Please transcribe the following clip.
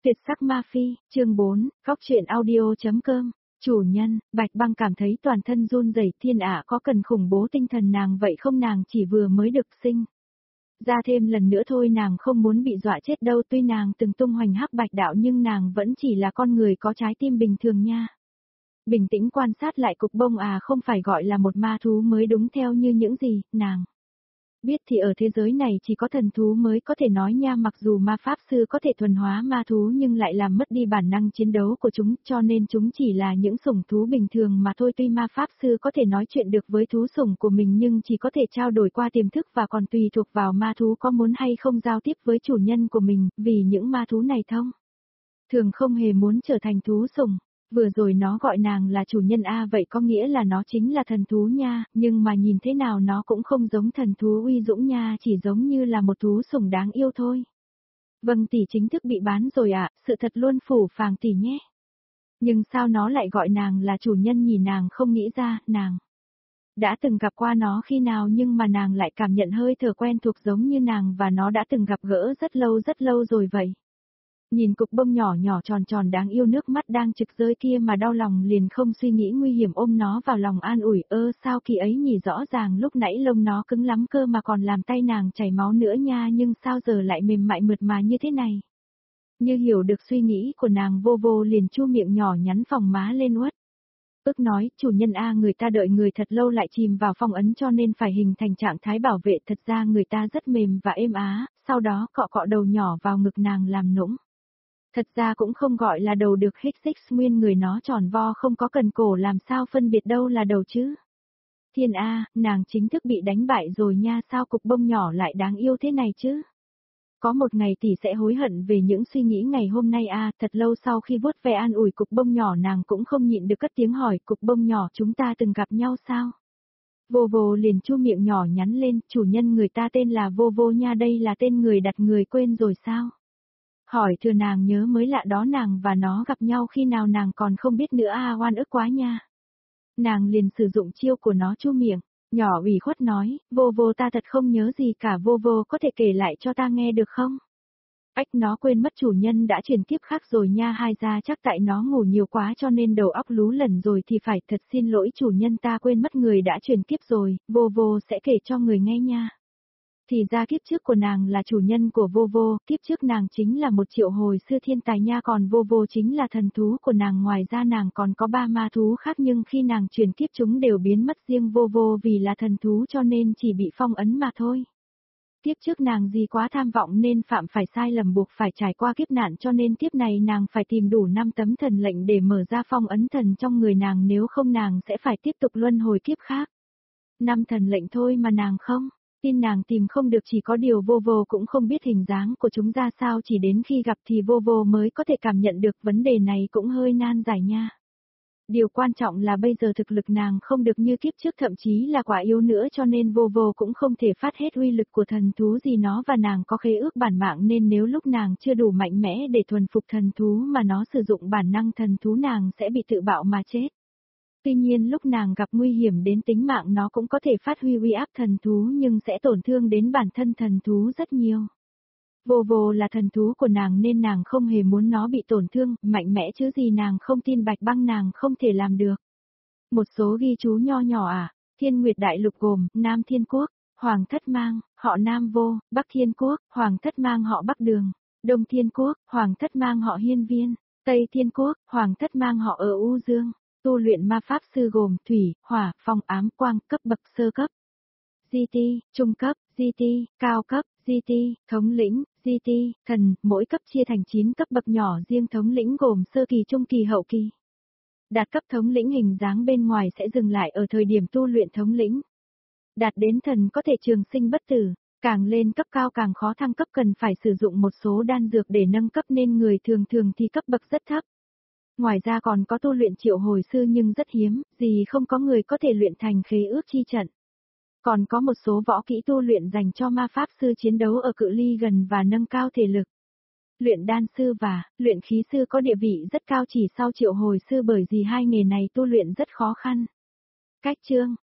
Tuyệt sắc ma phi, chương 4, góc truyện audio.com. Chủ nhân, Bạch Băng cảm thấy toàn thân run rẩy, thiên ạ có cần khủng bố tinh thần nàng vậy không, nàng chỉ vừa mới được sinh ra thêm lần nữa thôi, nàng không muốn bị dọa chết đâu, tuy nàng từng tung hoành hắc bạch đạo nhưng nàng vẫn chỉ là con người có trái tim bình thường nha. Bình tĩnh quan sát lại cục bông không phải gọi là một ma thú mới đúng, theo như những gì nàng biết thì ở thế giới này chỉ có thần thú mới có thể nói nha, mặc dù ma pháp sư có thể thuần hóa ma thú nhưng lại làm mất đi bản năng chiến đấu của chúng, cho nên chúng chỉ là những sủng thú bình thường mà thôi. Tuy ma pháp sư có thể nói chuyện được với thú sủng của mình nhưng chỉ có thể trao đổi qua tiềm thức và còn tùy thuộc vào ma thú có muốn hay không giao tiếp với chủ nhân của mình, vì những ma thú này thường không hề muốn trở thành thú sủng. Vừa rồi nó gọi nàng là chủ nhân vậy có nghĩa là nó chính là thần thú nha, nhưng mà nhìn thế nào nó cũng không giống thần thú uy dũng nha, chỉ giống như là một thú sủng đáng yêu thôi. Vâng tỷ chính thức bị bán rồi sự thật luôn phủ phàng tỷ nhé. Nhưng sao nó lại gọi nàng là chủ nhân nhỉ, nàng không nghĩ ra, nàng đã từng gặp qua nó khi nào nhưng mà nàng lại cảm nhận hơi thở quen thuộc giống như nàng và nó đã từng gặp gỡ rất lâu rồi vậy. Nhìn cục bông nhỏ nhỏ tròn tròn đáng yêu nước mắt đang trực rơi kia mà đau lòng liền không suy nghĩ nguy hiểm ôm nó vào lòng an ủi, sao kỳ ấy nhỉ, rõ ràng lúc nãy lông nó cứng lắm cơ mà còn làm tay nàng chảy máu nữa nha, nhưng sao giờ lại mềm mại mượt mà như thế này. Như hiểu được suy nghĩ của nàng, vô vô liền chu miệng nhỏ nhắn phồng má lên uất. Ước nói, chủ nhân người ta đợi người thật lâu lại chìm vào phong ấn cho nên phải hình thành trạng thái bảo vệ, thật ra người ta rất mềm và êm sau đó cọ cọ đầu nhỏ vào ngực nàng làm nũng. Thật ra cũng không gọi là đầu được, hết xích nguyên người nó tròn vo không có cần cổ, làm sao phân biệt đâu là đầu chứ. Thiên nàng chính thức bị đánh bại rồi nha, sao cục bông nhỏ lại đáng yêu thế này chứ. Có một ngày tỷ sẽ hối hận về những suy nghĩ ngày hôm nay thật lâu sau khi vuốt ve an ủi cục bông nhỏ, nàng cũng không nhịn được cất tiếng hỏi, cục bông nhỏ chúng ta từng gặp nhau sao? Vô vô liền chu miệng nhỏ nhắn lên, chủ nhân người ta tên là vô vô nha, đây là tên người đặt người quên rồi sao? Hỏi thừa nàng nhớ mới lạ đó, nàng và nó gặp nhau khi nào nàng còn không biết nữa oan ức quá nha. Nàng liền sử dụng chiêu của nó chu miệng, nhỏ ủy khuất nói, vô vô ta thật không nhớ gì cả, vô vô có thể kể lại cho ta nghe được không? Ách, nó quên mất chủ nhân đã chuyển kiếp khác rồi nha, hai ra chắc tại nó ngủ nhiều quá cho nên đầu óc lú lẫn rồi thì phải, thật xin lỗi chủ nhân, ta quên mất người đã chuyển kiếp rồi, vô vô sẽ kể cho người nghe nha. Thì ra kiếp trước của nàng là chủ nhân của vô vô, kiếp trước nàng chính là một triệu hồi sư thiên tài nha, còn vô vô chính là thần thú của nàng, ngoài ra nàng còn có 3 ma thú khác nhưng khi nàng chuyển kiếp chúng đều biến mất, riêng vô vô vì là thần thú cho nên chỉ bị phong ấn mà thôi. Kiếp trước nàng gì quá tham vọng nên phạm phải sai lầm, buộc phải trải qua kiếp nạn cho nên kiếp này nàng phải tìm đủ 5 tấm thần lệnh để mở ra phong ấn thần trong người nàng, nếu không nàng sẽ phải tiếp tục luân hồi kiếp khác. 5 thần lệnh thôi mà nàng không tin, nàng tìm không được, chỉ có điều vô vô cũng không biết hình dáng của chúng ra sao, chỉ đến khi gặp thì vô vô mới có thể cảm nhận được, vấn đề này cũng hơi nan giải nha. Điều quan trọng là bây giờ thực lực nàng không được như kiếp trước, thậm chí là quả yếu nữa, cho nên vô vô cũng không thể phát hết uy lực của thần thú gì, nó và nàng có khế ước bản mạng nên nếu lúc nàng chưa đủ mạnh mẽ để thuần phục thần thú mà nó sử dụng bản năng thần thú nàng sẽ bị tự bạo mà chết. Tuy nhiên lúc nàng gặp nguy hiểm đến tính mạng nó cũng có thể phát huy uy áp thần thú nhưng sẽ tổn thương đến bản thân thần thú rất nhiều. Vô vô là thần thú của nàng nên nàng không hề muốn nó bị tổn thương, mạnh mẽ chứ gì, nàng không tin Bạch Băng nàng không thể làm được. Một số ghi chú nho nhỏ Thiên Nguyệt Đại Lục gồm, Nam Thiên Quốc, Hoàng Thất Mang, họ Nam Vô, Bắc Thiên Quốc, Hoàng Thất Mang họ Bắc Đường, Đông Thiên Quốc, Hoàng Thất Mang họ Hiên Viên, Tây Thiên Quốc, Hoàng Thất Mang họ ở U Dương. Tu luyện ma pháp sư gồm thủy, hỏa, phong, ám, quang, cấp bậc sơ cấp, GT, trung cấp, GT, cao cấp, GT, thống lĩnh, GT, thần, mỗi cấp chia thành 9 cấp bậc nhỏ riêng, thống lĩnh gồm sơ kỳ, trung kỳ, hậu kỳ. Đạt cấp thống lĩnh hình dáng bên ngoài sẽ dừng lại ở thời điểm tu luyện thống lĩnh. Đạt đến thần có thể trường sinh bất tử, càng lên cấp cao càng khó thăng cấp, cần phải sử dụng một số đan dược để nâng cấp nên người thường thì cấp bậc rất thấp. Ngoài ra còn có tu luyện triệu hồi sư nhưng rất hiếm, gì không có người có thể luyện thành khế ước chi trận. Còn có một số võ kỹ tu luyện dành cho ma pháp sư chiến đấu ở cự ly gần và nâng cao thể lực. Luyện đan sư và luyện khí sư có địa vị rất cao chỉ sau triệu hồi sư, bởi vì hai nghề này tu luyện rất khó khăn. Cách chương